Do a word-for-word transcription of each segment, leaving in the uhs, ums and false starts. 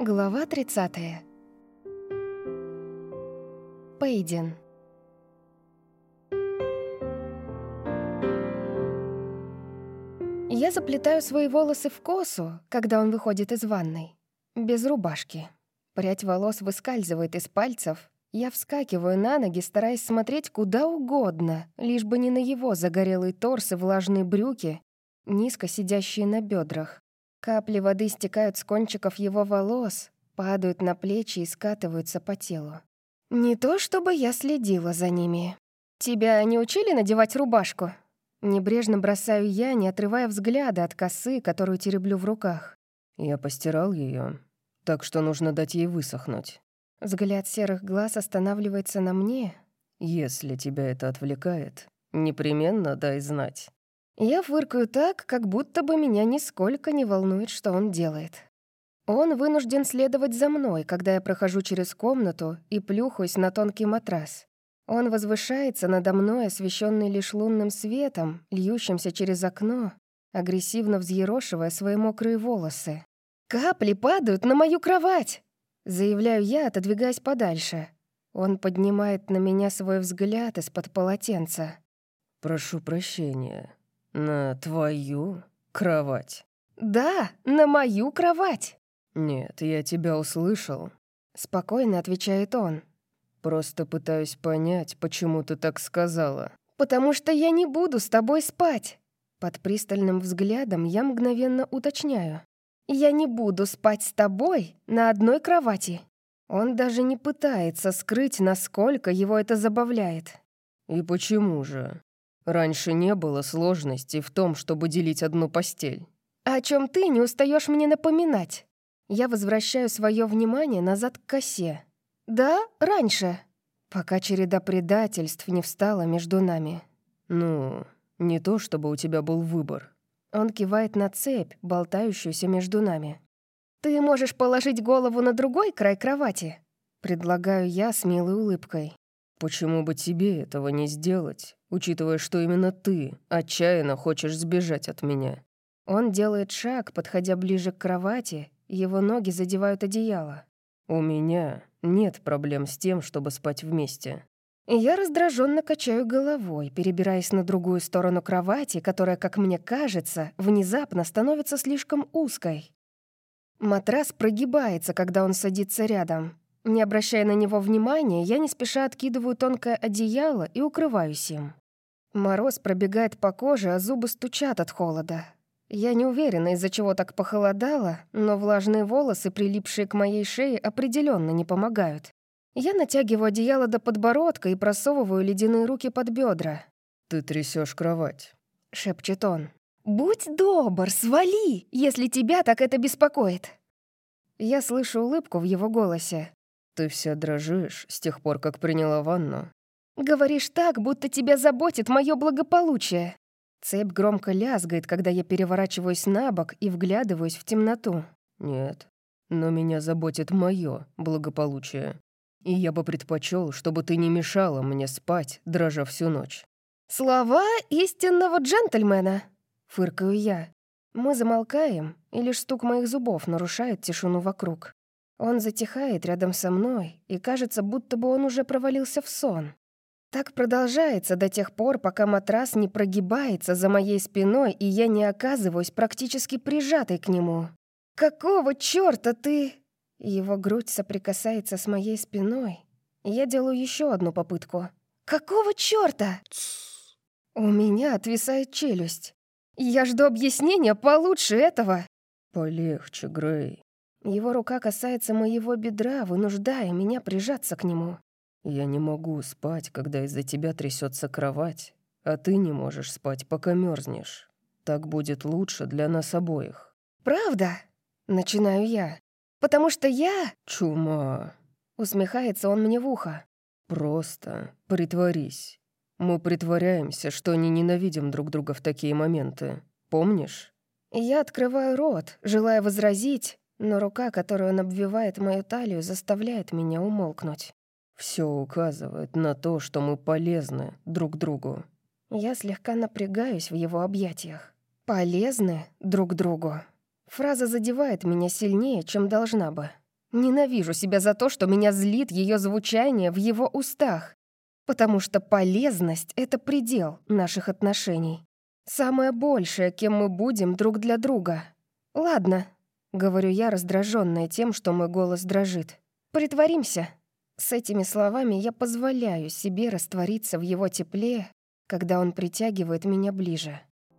Глава тридцатая. Пейден. Я заплетаю свои волосы в косу, когда он выходит из ванной. Без рубашки. Прядь волос выскальзывает из пальцев. Я вскакиваю на ноги, стараясь смотреть куда угодно, лишь бы не на его загорелый торс и влажные брюки, низко сидящие на бедрах. Капли воды стекают с кончиков его волос, падают на плечи и скатываются по телу. Не то чтобы я следила за ними. «Тебя не учили надевать рубашку?» Небрежно бросаю я, не отрывая взгляда от косы, которую тереблю в руках. Я постирал ее, так что нужно дать ей высохнуть. Взгляд серых глаз останавливается на мне. Если тебя это отвлекает, непременно дай знать. Я фыркаю так, как будто бы меня нисколько не волнует, что он делает. Он вынужден следовать за мной, когда я прохожу через комнату и плюхаюсь на тонкий матрас. Он возвышается надо мной, освещенный лишь лунным светом, льющимся через окно, агрессивно взъерошивая свои мокрые волосы. «Капли падают на мою кровать!» — заявляю я, отодвигаясь подальше. Он поднимает на меня свой взгляд из-под полотенца. «Прошу прощения, на твою кровать?» «Да, на мою кровать!» «Нет, я тебя услышал», — спокойно отвечает он. «Просто пытаюсь понять, почему ты так сказала». «Потому что я не буду с тобой спать». Под пристальным взглядом я мгновенно уточняю. «Я не буду спать с тобой на одной кровати». Он даже не пытается скрыть, насколько его это забавляет. «И почему же? Раньше не было сложностей в том, чтобы делить одну постель». «О чем ты не устаешь мне напоминать?» Я возвращаю свое внимание назад к косе. «Да, раньше». Пока череда предательств не встала между нами. «Ну, не то чтобы у тебя был выбор». Он кивает на цепь, болтающуюся между нами. «Ты можешь положить голову на другой край кровати?» Предлагаю я с милой улыбкой. «Почему бы тебе этого не сделать, учитывая, что именно ты отчаянно хочешь сбежать от меня?» Он делает шаг, подходя ближе к кровати, его ноги задевают одеяло. «У меня нет проблем с тем, чтобы спать вместе». Я раздраженно качаю головой, перебираясь на другую сторону кровати, которая, как мне кажется, внезапно становится слишком узкой. Матрас прогибается, когда он садится рядом. Не обращая на него внимания, я не спеша откидываю тонкое одеяло и укрываюсь им. Мороз пробегает по коже, а зубы стучат от холода. Я не уверена, из-за чего так похолодало, но влажные волосы, прилипшие к моей шее, определенно не помогают. Я натягиваю одеяло до подбородка и просовываю ледяные руки под бедра. «Ты трясешь кровать», — шепчет он. «Будь добр, свали, если тебя так это беспокоит». Я слышу улыбку в его голосе. «Ты вся дрожишь с тех пор, как приняла ванну». «Говоришь так, будто тебя заботит мое благополучие». Цепь громко лязгает, когда я переворачиваюсь на бок и вглядываюсь в темноту. «Нет, но меня заботит мое благополучие. И я бы предпочел, чтобы ты не мешала мне спать, дрожа всю ночь». «Слова истинного джентльмена», — фыркаю я. Мы замолкаем, и лишь стук моих зубов нарушает тишину вокруг. Он затихает рядом со мной, и кажется, будто бы он уже провалился в сон. Так продолжается до тех пор, пока матрас не прогибается за моей спиной, и я не оказываюсь практически прижатой к нему. «Какого чёрта ты...» Его грудь соприкасается с моей спиной, и я делаю еще одну попытку. «Какого чёрта?» У меня отвисает челюсть. Я жду объяснения получше этого. «Полегче, Грей». Его рука касается моего бедра, вынуждая меня прижаться к нему. «Я не могу спать, когда из-за тебя трясется кровать, а ты не можешь спать, пока мерзнешь. Так будет лучше для нас обоих». «Правда?» — начинаю я. «Потому что я...» «Чума!» — усмехается он мне в ухо. «Просто притворись. Мы притворяемся, что не ненавидим друг друга в такие моменты. Помнишь?» Я открываю рот, желая возразить, но рука, которую он обвивает мою талию, заставляет меня умолкнуть. «Все указывает на то, что мы полезны друг другу». Я слегка напрягаюсь в его объятиях. «Полезны друг другу». Фраза задевает меня сильнее, чем должна бы. Ненавижу себя за то, что меня злит ее звучание в его устах. Потому что полезность — это предел наших отношений. Самое большее, кем мы будем друг для друга. «Ладно», — говорю я, раздраженная тем, что мой голос дрожит. «Притворимся». С этими словами я позволяю себе раствориться в его тепле, когда он притягивает меня ближе.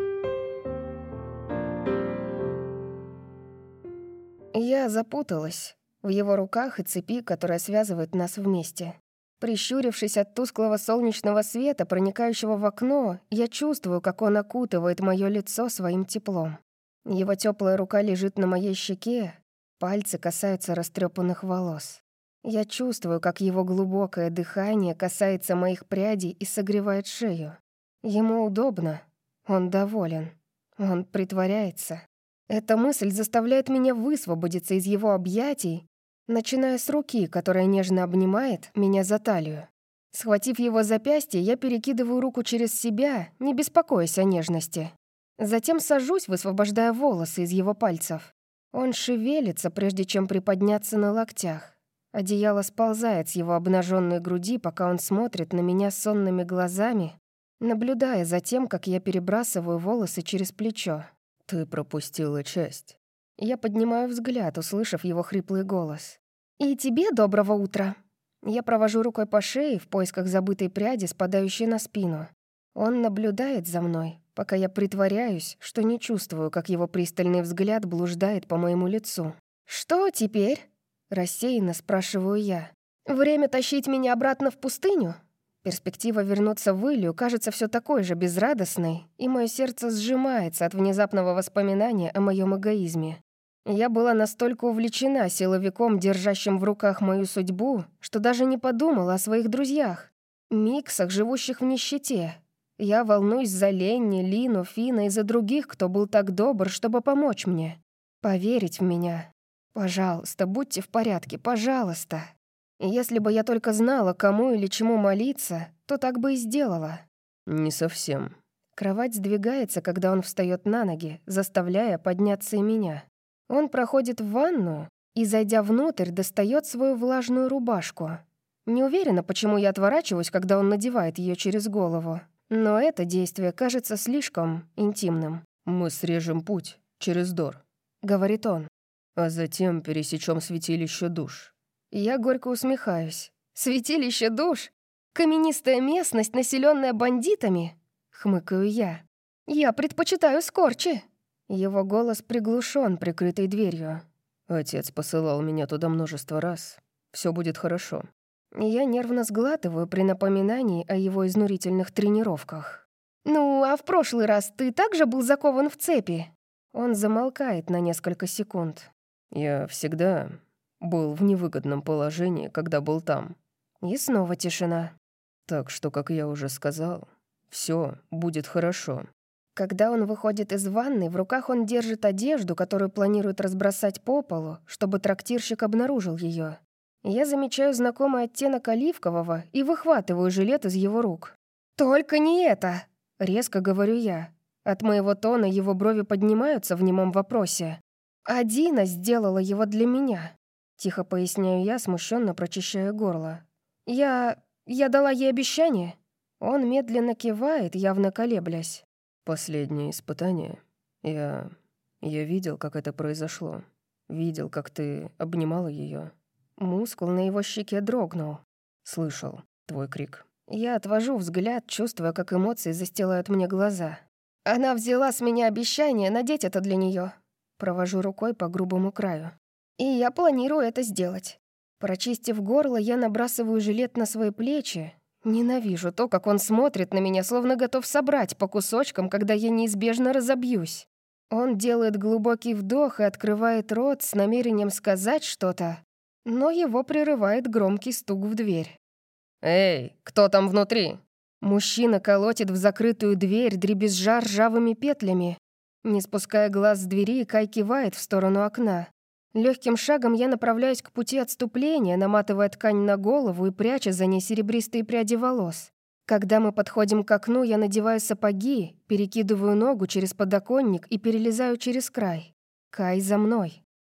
Я запуталась в его руках и цепи, которая связывает нас вместе. Прищурившись от тусклого солнечного света, проникающего в окно, я чувствую, как он окутывает мое лицо своим теплом. Его теплая рука лежит на моей щеке, пальцы касаются растрепанных волос. Я чувствую, как его глубокое дыхание касается моих прядей и согревает шею. Ему удобно, он доволен, он притворяется. Эта мысль заставляет меня высвободиться из его объятий, начиная с руки, которая нежно обнимает меня за талию. Схватив его запястье, я перекидываю руку через себя, не беспокоясь о нежности. Затем сажусь, высвобождая волосы из его пальцев. Он шевелится, прежде чем приподняться на локтях. Одеяло сползает с его обнаженной груди, пока он смотрит на меня сонными глазами, наблюдая за тем, как я перебрасываю волосы через плечо. «Ты пропустила часть». Я поднимаю взгляд, услышав его хриплый голос. «И тебе доброго утра». Я провожу рукой по шее в поисках забытой пряди, спадающей на спину. Он наблюдает за мной, пока я притворяюсь, что не чувствую, как его пристальный взгляд блуждает по моему лицу. «Что теперь?» — рассеянно спрашиваю я. «Время тащить меня обратно в пустыню?» Перспектива вернуться в Илью кажется все такой же безрадостной, и мое сердце сжимается от внезапного воспоминания о моем эгоизме. Я была настолько увлечена силовиком, держащим в руках мою судьбу, что даже не подумала о своих друзьях, миксах, живущих в нищете. Я волнуюсь за Ленни, Лину, Фина и за других, кто был так добр, чтобы помочь мне. Поверить в меня. Пожалуйста, будьте в порядке, пожалуйста. Если бы я только знала, кому или чему молиться, то так бы и сделала. «Не совсем». Кровать сдвигается, когда он встает на ноги, заставляя подняться и меня. Он проходит в ванную и, зайдя внутрь, достает свою влажную рубашку. Не уверена, почему я отворачиваюсь, когда он надевает ее через голову. Но это действие кажется слишком интимным. «Мы срежем путь через Дор», — говорит он. «а затем пересечем святилище душ». Я горько усмехаюсь. «Святилище душ? Каменистая местность, населенная бандитами?» — хмыкаю я. «Я предпочитаю Скорчи». Его голос приглушен, прикрытой дверью. «Отец посылал меня туда множество раз. Все будет хорошо». Я нервно сглатываю при напоминании о его изнурительных тренировках. «Ну, а в прошлый раз ты также был закован в цепи?» Он замолкает на несколько секунд. «Я всегда был в невыгодном положении, когда был там». И снова тишина. «Так что, как я уже сказал, все будет хорошо». Когда он выходит из ванны, в руках он держит одежду, которую планирует разбросать по полу, чтобы трактирщик обнаружил ее. Я замечаю знакомый оттенок оливкового и выхватываю жилет из его рук. «Только не это!» — резко говорю я. От моего тона его брови поднимаются в немом вопросе. «Адина сделала его для меня», — тихо поясняю я, смущенно прочищая горло. «Я... я дала ей обещание». Он медленно кивает, явно колеблясь. «Последнее испытание. Я... я видел, как это произошло. Видел, как ты обнимала ее. Мускул на его щеке дрогнул. Слышал твой крик». Я отвожу взгляд, чувствуя, как эмоции застилают мне глаза. «Она взяла с меня обещание надеть это для нее. Провожу рукой по грубому краю. «И я планирую это сделать». Прочистив горло, я набрасываю жилет на свои плечи. Ненавижу то, как он смотрит на меня, словно готов собрать по кусочкам, когда я неизбежно разобьюсь. Он делает глубокий вдох и открывает рот с намерением сказать что-то, но его прерывает громкий стук в дверь. «Эй, кто там внутри?» Мужчина колотит в закрытую дверь, дребезжа ржавыми петлями. Не спуская глаз с двери, Кай кивает в сторону окна. Легким шагом я направляюсь к пути отступления, наматывая ткань на голову и пряча за ней серебристые пряди волос. Когда мы подходим к окну, я надеваю сапоги, перекидываю ногу через подоконник и перелезаю через край. Кай за мной.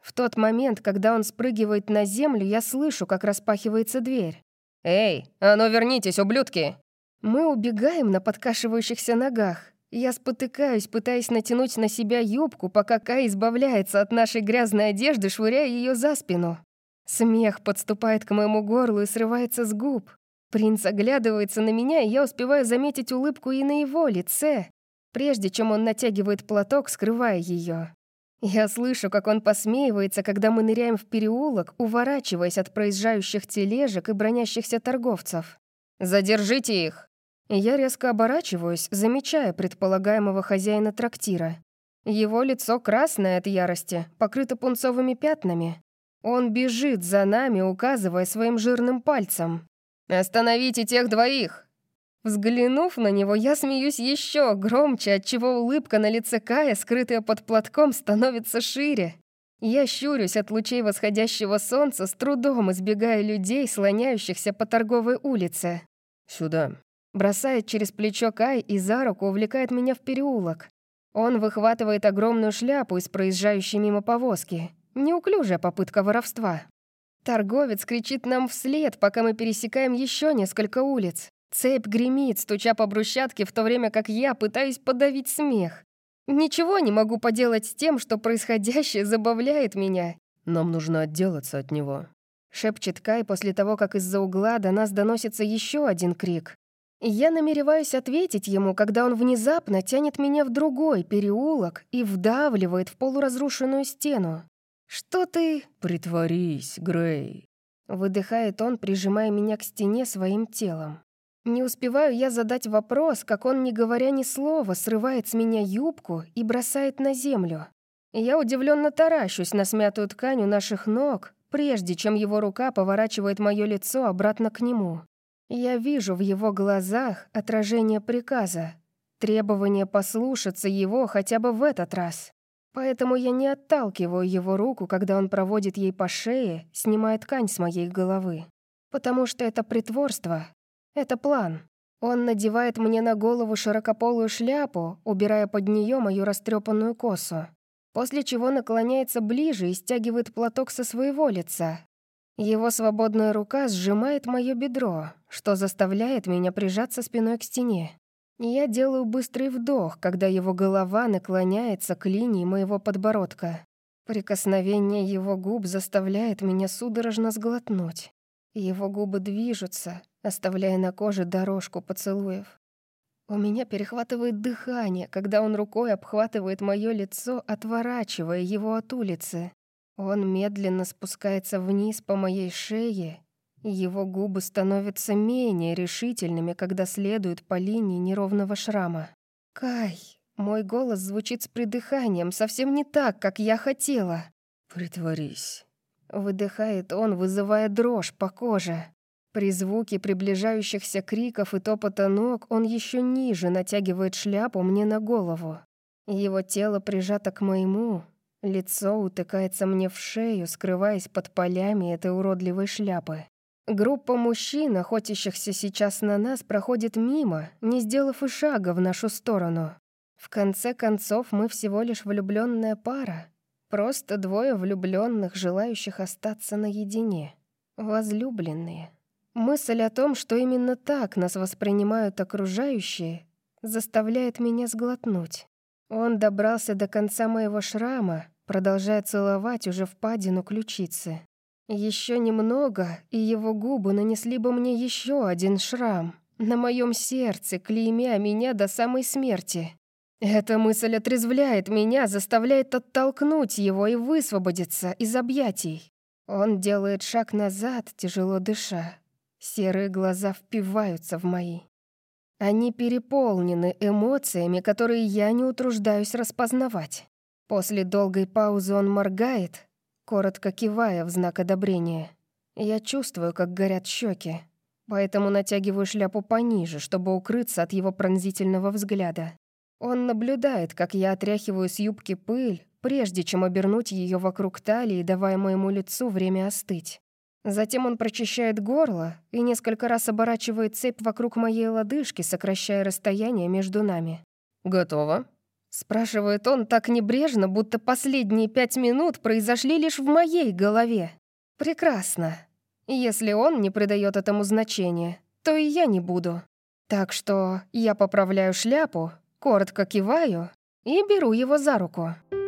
В тот момент, когда он спрыгивает на землю, я слышу, как распахивается дверь. «Эй, а ну вернитесь, ублюдки!» Мы убегаем на подкашивающихся ногах. Я спотыкаюсь, пытаясь натянуть на себя юбку, пока Кай избавляется от нашей грязной одежды, швыряя ее за спину. Смех подступает к моему горлу и срывается с губ. Принц оглядывается на меня, и я успеваю заметить улыбку и на его лице, прежде чем он натягивает платок, скрывая ее. Я слышу, как он посмеивается, когда мы ныряем в переулок, уворачиваясь от проезжающих тележек и бронящихся торговцев. «Задержите их!» Я резко оборачиваюсь, замечая предполагаемого хозяина трактира. Его лицо красное от ярости, покрыто пунцовыми пятнами. Он бежит за нами, указывая своим жирным пальцем. «Остановите тех двоих!» Взглянув на него, я смеюсь еще громче, отчего улыбка на лице Кая, скрытая под платком, становится шире. Я щурюсь от лучей восходящего солнца, с трудом избегая людей, слоняющихся по торговой улице. «Сюда!» Бросает через плечо Кай и за руку увлекает меня в переулок. Он выхватывает огромную шляпу из проезжающей мимо повозки. Неуклюжая попытка воровства. Торговец кричит нам вслед, пока мы пересекаем еще несколько улиц. Цепь гремит, стуча по брусчатке, в то время как я пытаюсь подавить смех. Ничего не могу поделать с тем, что происходящее забавляет меня. «Нам нужно отделаться от него», — шепчет Кай после того, как из-за угла до нас доносится еще один крик. Я намереваюсь ответить ему, когда он внезапно тянет меня в другой переулок и вдавливает в полуразрушенную стену. «Что ты...» «Притворись, Грей», — выдыхает он, прижимая меня к стене своим телом. Не успеваю я задать вопрос, как он, не говоря ни слова, срывает с меня юбку и бросает на землю. Я удивленно таращусь на смятую ткань у наших ног, прежде чем его рука поворачивает мое лицо обратно к нему. Я вижу в его глазах отражение приказа, требование послушаться его хотя бы в этот раз. Поэтому я не отталкиваю его руку, когда он проводит ей по шее, снимая ткань с моей головы. Потому что это притворство. Это план. Он надевает мне на голову широкополую шляпу, убирая под нее мою растрепанную косу, после чего наклоняется ближе и стягивает платок со своего лица. Его свободная рука сжимает мое бедро, что заставляет меня прижаться спиной к стене. Я делаю быстрый вдох, когда его голова наклоняется к линии моего подбородка. Прикосновение его губ заставляет меня судорожно сглотнуть. Его губы движутся, оставляя на коже дорожку поцелуев. У меня перехватывает дыхание, когда он рукой обхватывает мое лицо, отворачивая его от улицы. Он медленно спускается вниз по моей шее, и его губы становятся менее решительными, когда следуют по линии неровного шрама. «Кай!» Мой голос звучит с придыханием, совсем не так, как я хотела. «Притворись», — выдыхает он, вызывая дрожь по коже. При звуке приближающихся криков и топота ног он еще ниже натягивает шляпу мне на голову. Его тело прижато к моему, лицо утыкается мне в шею, скрываясь под полями этой уродливой шляпы. Группа мужчин, охотящихся сейчас на нас, проходит мимо, не сделав и шага в нашу сторону. В конце концов, мы всего лишь влюбленная пара. Просто двое влюбленных, желающих остаться наедине. Возлюбленные. Мысль о том, что именно так нас воспринимают окружающие, заставляет меня сглотнуть. Он добрался до конца моего шрама, продолжая целовать уже впадину ключицы. Еще немного, и его губы нанесли бы мне еще один шрам на моем сердце, клеймя меня до самой смерти. Эта мысль отрезвляет меня, заставляет оттолкнуть его и высвободиться из объятий. Он делает шаг назад, тяжело дыша. Серые глаза впиваются в мои. Они переполнены эмоциями, которые я не утруждаюсь распознавать. После долгой паузы он моргает, коротко кивая в знак одобрения. Я чувствую, как горят щеки, поэтому натягиваю шляпу пониже, чтобы укрыться от его пронзительного взгляда. Он наблюдает, как я отряхиваю с юбки пыль, прежде чем обернуть ее вокруг талии, давая моему лицу время остыть. Затем он прочищает горло и несколько раз оборачивает цепь вокруг моей лодыжки, сокращая расстояние между нами. «Готово?» Спрашивает он так небрежно, будто последние пять минут произошли лишь в моей голове. Прекрасно. Если он не придает этому значения, то и я не буду. Так что я поправляю шляпу, коротко киваю и беру его за руку.